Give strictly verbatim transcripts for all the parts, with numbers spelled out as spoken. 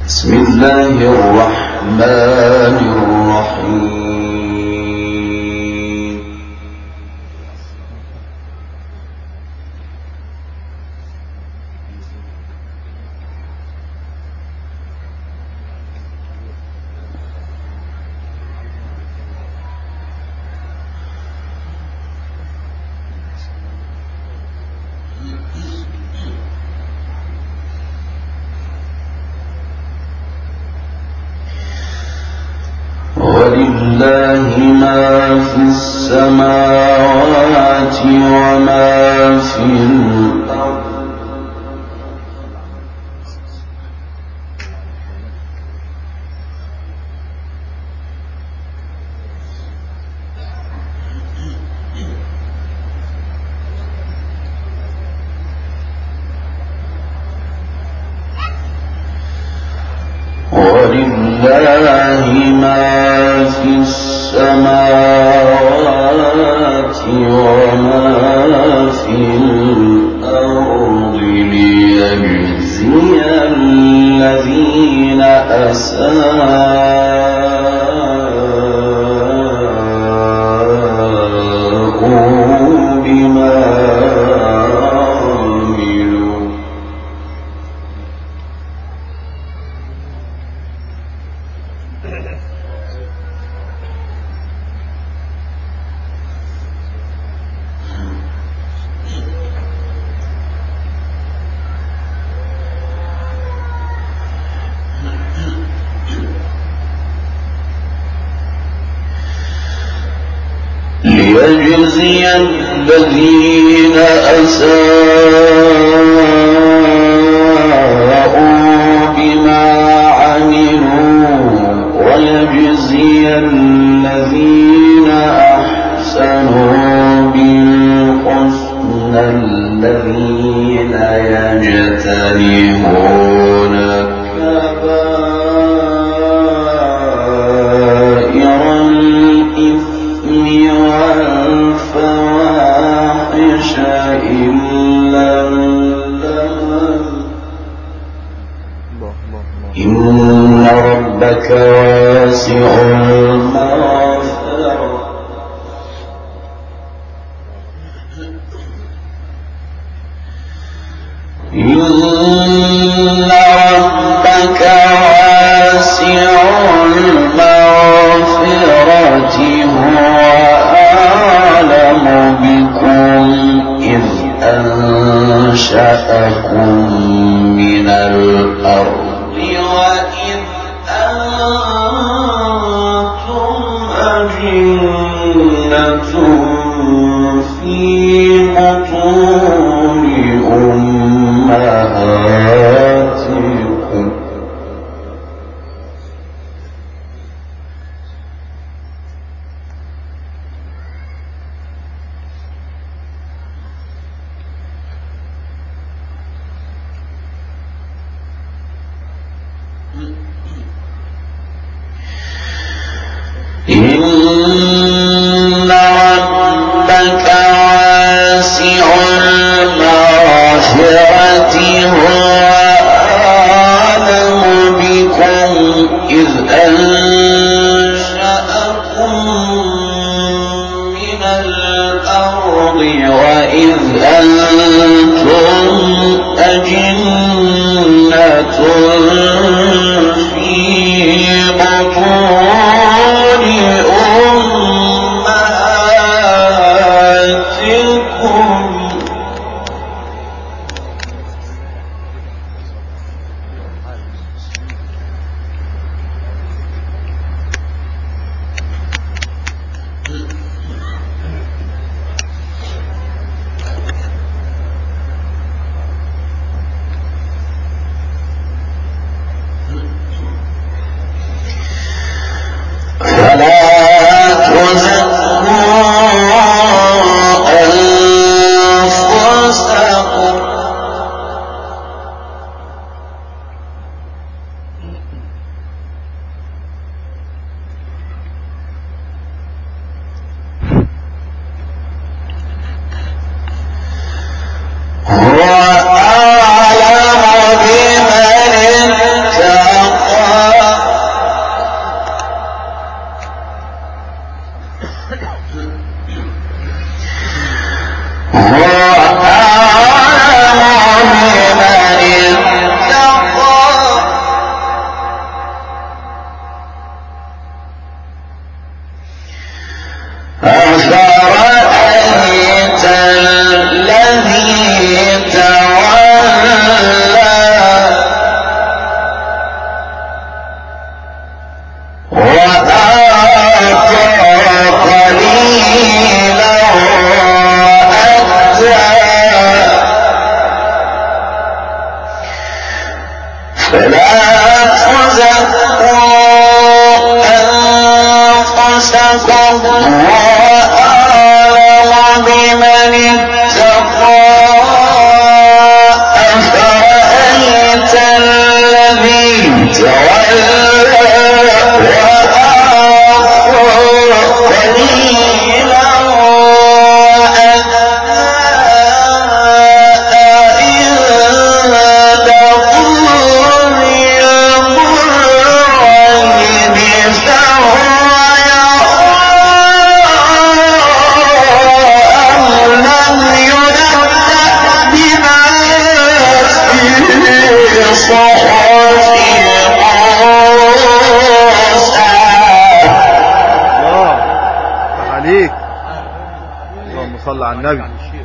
بسم الله الرحمن الرحيم. ولله ما في السماوات وما في الأرض ولله ما في السماوات وما في الأرض ليجزي الذين أساءوا بما ليجزي الذين أساءوا بما عملوا ويجزي الذين أحسنوا بالحسنى الذين يجتنبون كبائر الإثم والفواحش إلا اللمم إن ربك واسع المغفرة إن ربك واسع المغفرة هو أعلم بكم إذ أنشأكم من الأرض وإذ أنتم أجنة في بطون أمهاتكم إن ربك واسع المغفرة هو أعلم بكم إذ أنشأكم من الأرض وإذ أنتم أجنة في بطون صلى على النبي.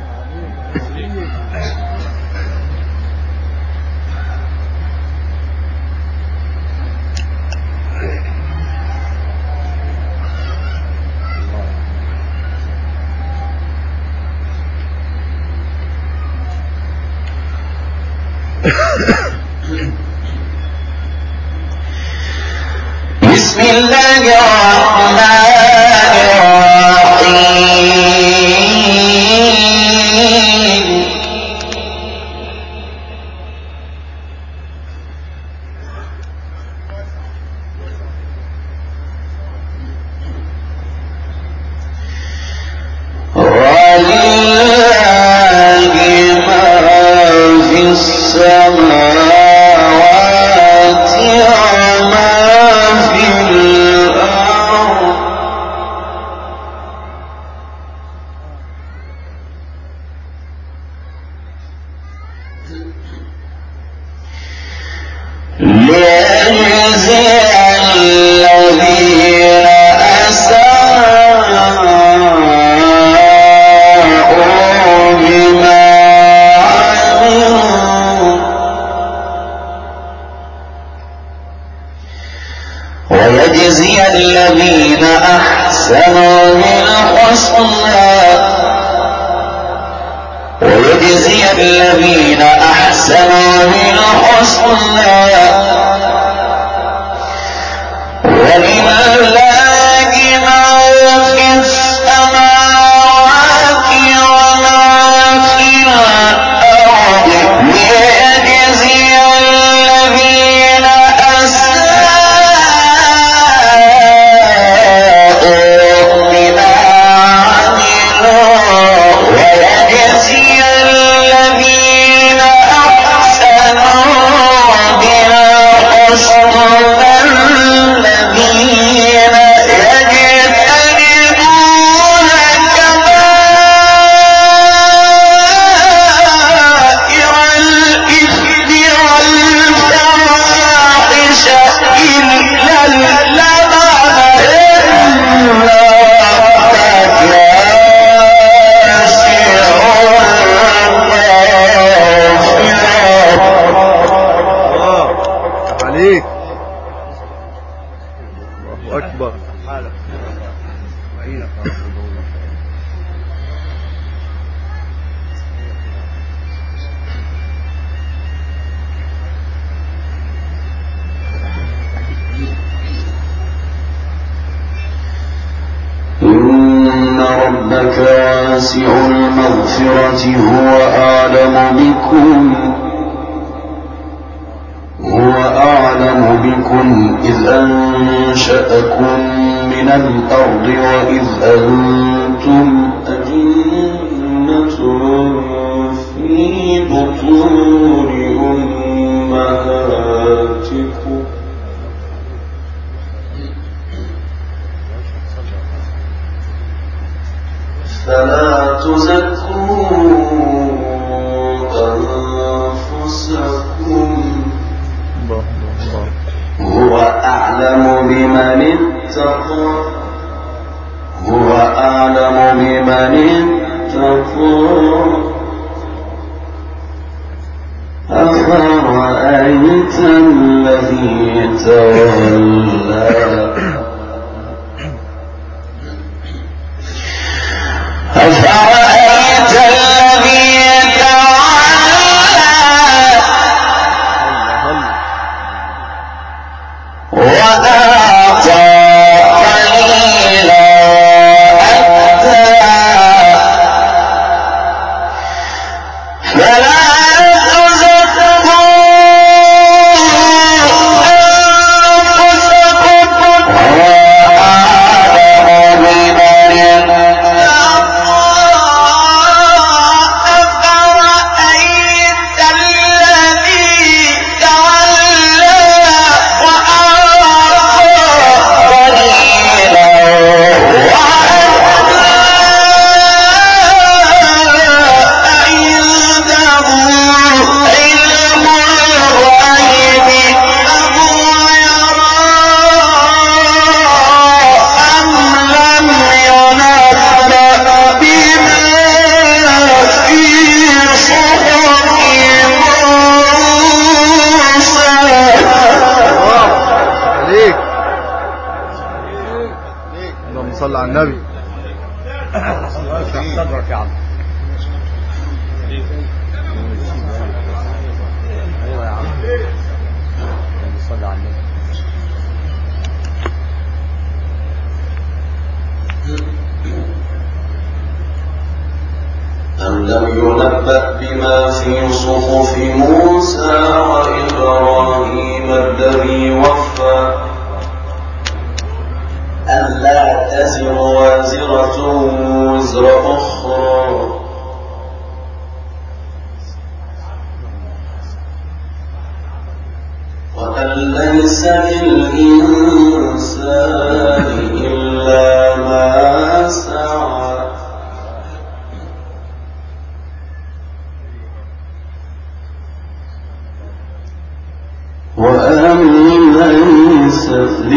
بسم الله الرحمن ويجزي الذين أحسنوا بالحسنى ويجزي الذين أحسنوا بالحسنى ولله ما في السماوات وما في الأرض ليجزي الذين أساءوا بما عملوا ويجزي الذين أحسنوا بالحسنى الذين يجتنبون كبائر الإثم والفواحش إلا اللمم إن ربك واسع عليك أكبر. إن ربك واسع المغفرة هو أعلم بكم هو أعلم بكم إذ أنشأكم من الأرض وإذ أنتم أجنة في بطون أمهاتكم فلا تزكوا اتقى هو أعلم بمن اتقى أفرأيت الذي تولى أفرأيت الذي تولى وأعطى قليلا أكدى فلا صلى على النبي. صدرك يا عم. ايوه يا عم صلى على النبي. أم لم ينبأ بما في صحف موسى وإبراهيم الذي وفى ألا تزر وازرة وزر أخرى وأن ليس للإنسان إلا ما سعى وأن ليس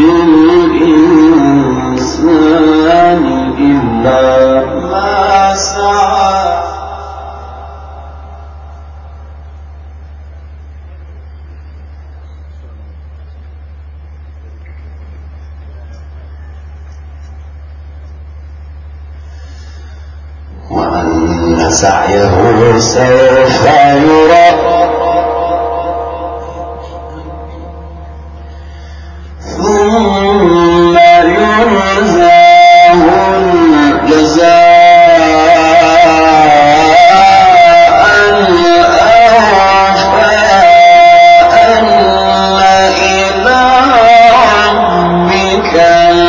للإنسان إلا ما سعى وأن سعيه سوف يرى ثم يجزاه الجزاء الأوفى أن إلى ربك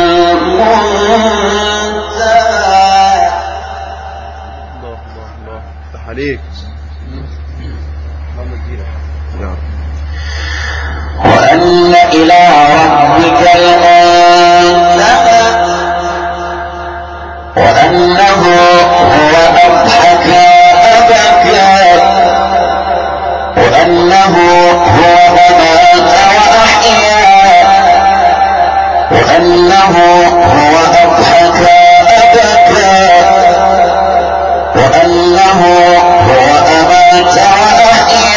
المنتهى. الله الله الله افتح عليك. وأن إلى ربك المنتهى وأنه هو أضحك أبكى وأنه هو أمات وأحيا وأنه هو أضحك أبكى وأنه هو أمات وأحيا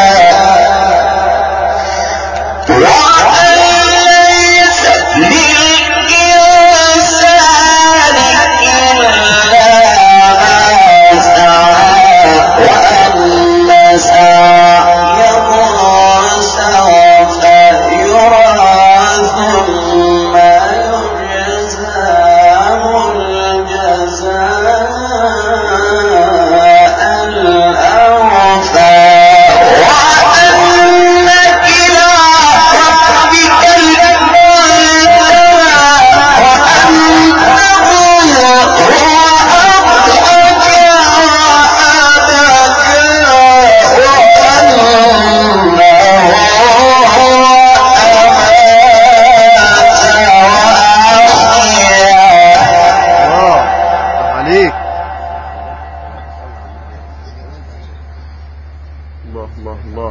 وأن ليس للإنسان إلا ما سعى وأن سعيه سوف يرى ثم يجزاه الجزاء الأوفى الله الله الله.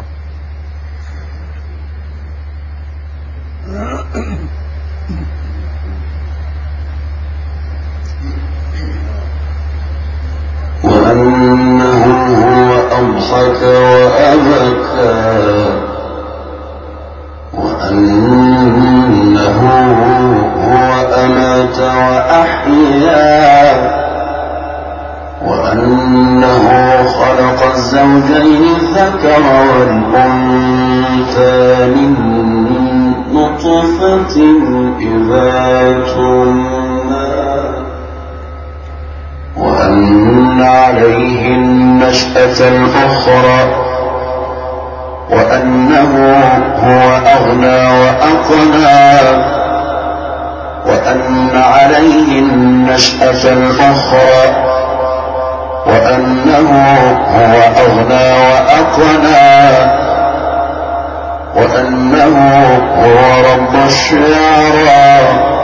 وأضحك وأبكى وأنه هو أمات وأحيا وأنه خلق الزوجين الذكر والأنثى من نطفة إذا تمنى وأن عليه النشأة الأخرى وأنه هو أغنى وأقنى وأن عليه النشأة الأخرى وأنه هو أغنى وأقنى وأنه هو رب الشعرى